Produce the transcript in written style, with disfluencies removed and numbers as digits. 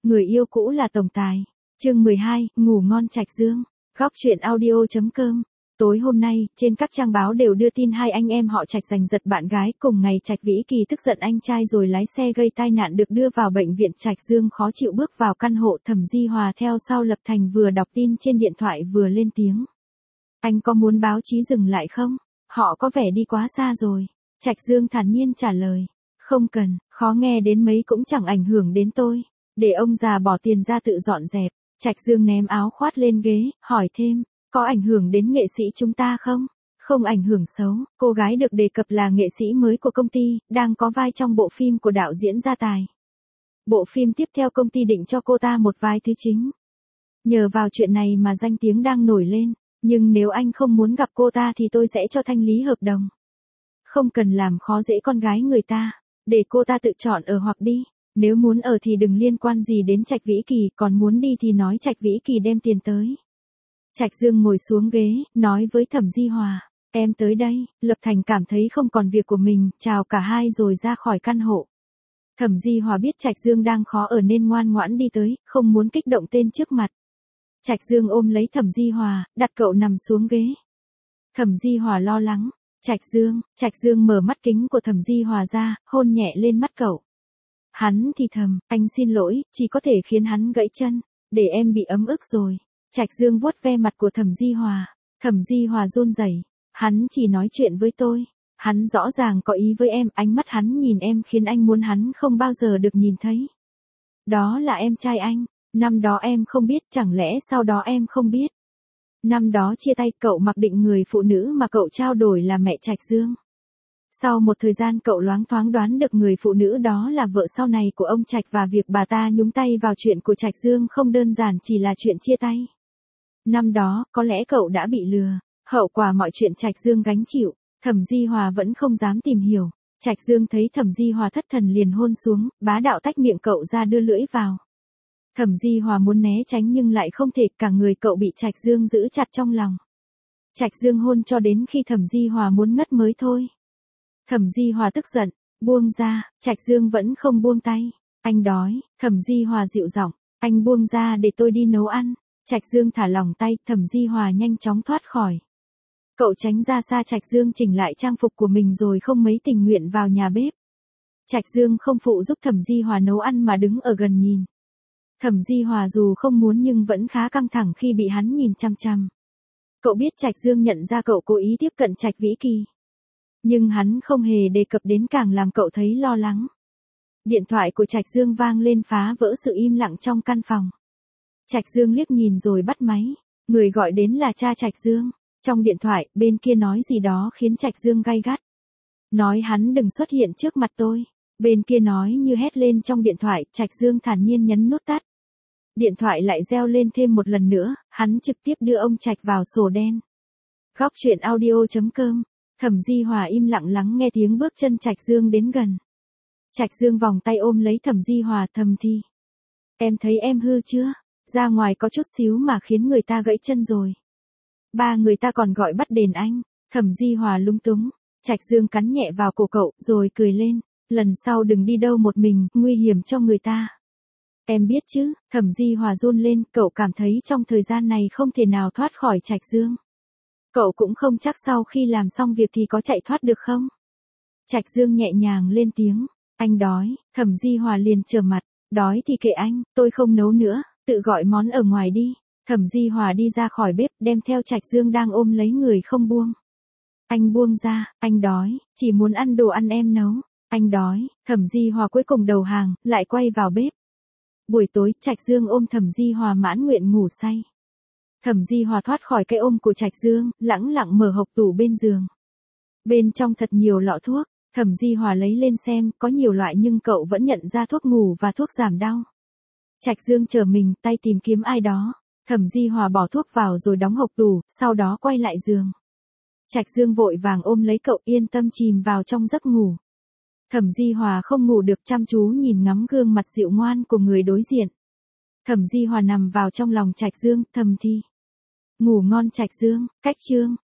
Người yêu cũ là tổng tài. Chương 12, ngủ ngon Trạch Dương. Góc truyện audio.com. Tối hôm nay, trên các trang báo đều đưa tin hai anh em họ Trạch giành giật bạn gái, cùng ngày Trạch Vĩ Kỳ tức giận anh trai rồi lái xe gây tai nạn được đưa vào bệnh viện. Trạch Dương khó chịu bước vào căn hộ, Thẩm Di Hòa theo sau. Lập Thành vừa đọc tin trên điện thoại vừa lên tiếng. Anh có muốn báo chí dừng lại không? Họ có vẻ đi quá xa rồi. Trạch Dương thản nhiên trả lời. Không cần, khó nghe đến mấy cũng chẳng ảnh hưởng đến tôi. Để ông già bỏ tiền ra tự dọn dẹp. Trạch Dương ném áo khoác lên ghế, hỏi thêm, có ảnh hưởng đến nghệ sĩ chúng ta không? Không ảnh hưởng xấu, cô gái được đề cập là nghệ sĩ mới của công ty, đang có vai trong bộ phim của đạo diễn Gia Tài. Bộ phim tiếp theo công ty định cho cô ta một vai thứ chính. Nhờ vào chuyện này mà danh tiếng đang nổi lên, nhưng nếu anh không muốn gặp cô ta thì tôi sẽ cho thanh lý hợp đồng. Không cần làm khó dễ con gái người ta, để cô ta tự chọn ở hoặc đi. Nếu muốn ở thì đừng liên quan gì đến Trạch Vĩ Kỳ, còn muốn đi thì nói Trạch Vĩ Kỳ đem tiền tới. Trạch Dương ngồi xuống ghế, nói với Thẩm Di Hòa, em tới đây. Lập Thành cảm thấy không còn việc của mình, chào cả hai rồi ra khỏi căn hộ. Thẩm Di Hòa biết Trạch Dương đang khó ở nên ngoan ngoãn đi tới, không muốn kích động tên trước mặt. Trạch Dương ôm lấy Thẩm Di Hòa, đặt cậu nằm xuống ghế. Thẩm Di Hòa lo lắng, Trạch Dương mở mắt kính của Thẩm Di Hòa ra, hôn nhẹ lên mắt cậu. Hắn thì thầm, anh xin lỗi, chỉ có thể khiến hắn gãy chân, để em bị ấm ức rồi. Trạch Dương vuốt ve mặt của Thẩm Di Hòa. Thẩm Di Hòa run rẩy, hắn chỉ nói chuyện với tôi. Hắn rõ ràng có ý với em, ánh mắt hắn nhìn em khiến anh muốn hắn không bao giờ được nhìn thấy. Đó là em trai anh, năm đó em không biết, chẳng lẽ sau đó em không biết. Năm đó chia tay cậu mặc định người phụ nữ mà cậu trao đổi là mẹ Trạch Dương. Sau một thời gian cậu loáng thoáng đoán được người phụ nữ đó là vợ sau này của ông Trạch và việc bà ta nhúng tay vào chuyện của Trạch Dương không đơn giản chỉ là chuyện chia tay. Năm đó, có lẽ cậu đã bị lừa, hậu quả mọi chuyện Trạch Dương gánh chịu, Thẩm Di Hòa vẫn không dám tìm hiểu. Trạch Dương thấy Thẩm Di Hòa thất thần liền hôn xuống, bá đạo tách miệng cậu ra đưa lưỡi vào. Thẩm Di Hòa muốn né tránh nhưng lại không thể, cả người cậu bị Trạch Dương giữ chặt trong lòng. Trạch Dương hôn cho đến khi Thẩm Di Hòa muốn ngất mới thôi. Thẩm Di Hòa tức giận, buông ra. Trạch Dương vẫn không buông tay. Anh đói. Thẩm Di Hòa dịu giọng, anh buông ra để tôi đi nấu ăn. Trạch Dương thả lỏng tay, Thẩm Di Hòa nhanh chóng thoát khỏi. Cậu tránh ra xa. Trạch Dương chỉnh lại trang phục của mình rồi không mấy tình nguyện vào nhà bếp. Trạch Dương không phụ giúp Thẩm Di Hòa nấu ăn mà đứng ở gần nhìn. Thẩm Di Hòa dù không muốn nhưng vẫn khá căng thẳng khi bị hắn nhìn chăm chăm. Cậu biết Trạch Dương nhận ra cậu cố ý tiếp cận Trạch Vĩ Kỳ. Nhưng hắn không hề đề cập đến, càng làm cậu thấy lo lắng. Điện thoại của Trạch Dương vang lên phá vỡ sự im lặng trong căn phòng. Trạch Dương liếc nhìn rồi bắt máy. Người gọi đến là cha Trạch Dương. Trong điện thoại, bên kia nói gì đó khiến Trạch Dương gay gắt. Nói hắn đừng xuất hiện trước mặt tôi. Bên kia nói như hét lên trong điện thoại, Trạch Dương thản nhiên nhấn nút tắt. Điện thoại lại reo lên thêm một lần nữa, hắn trực tiếp đưa ông Trạch vào sổ đen. Góc truyện audio.com. Thẩm Di Hòa im lặng lắng nghe tiếng bước chân Trạch Dương đến gần. Trạch Dương vòng tay ôm lấy Thẩm Di Hòa, thầm thì. Em thấy em hư chưa? Ra ngoài có chút xíu mà khiến người ta gãy chân rồi. Ba người ta còn gọi bắt đền anh. Thẩm Di Hòa lúng túng. Trạch Dương cắn nhẹ vào cổ cậu, rồi cười lên. Lần sau đừng đi đâu một mình, nguy hiểm cho người ta. Em biết chứ. Thẩm Di Hòa run lên, cậu cảm thấy trong thời gian này không thể nào thoát khỏi Trạch Dương. Cậu cũng không chắc sau khi làm xong việc thì có chạy thoát được không? Trạch Dương nhẹ nhàng lên tiếng. Anh đói. Thẩm Di Hòa liền trờ mặt. Đói thì kệ anh, tôi không nấu nữa, tự gọi món ở ngoài đi. Thẩm Di Hòa đi ra khỏi bếp, đem theo Trạch Dương đang ôm lấy người không buông. Anh buông ra, anh đói, chỉ muốn ăn đồ ăn em nấu. Anh đói. Thẩm Di Hòa cuối cùng đầu hàng, lại quay vào bếp. Buổi tối, Trạch Dương ôm Thẩm Di Hòa mãn nguyện ngủ say. Thẩm Di Hòa thoát khỏi cái ôm của Trạch Dương, lẳng lặng mở hộc tủ bên giường. Bên trong thật nhiều lọ thuốc. Thẩm Di Hòa lấy lên xem, có nhiều loại nhưng cậu vẫn nhận ra thuốc ngủ và thuốc giảm đau. Trạch Dương chờ mình, tay tìm kiếm ai đó. Thẩm Di Hòa bỏ thuốc vào rồi đóng hộc tủ, sau đó quay lại giường. Trạch Dương vội vàng ôm lấy cậu, yên tâm chìm vào trong giấc ngủ. Thẩm Di Hòa không ngủ được, chăm chú nhìn ngắm gương mặt dịu ngoan của người đối diện. Thẩm Di Hòa nằm vào trong lòng Trạch Dương, thầm thì. Ngủ ngon Trạch Dương. Cách chương.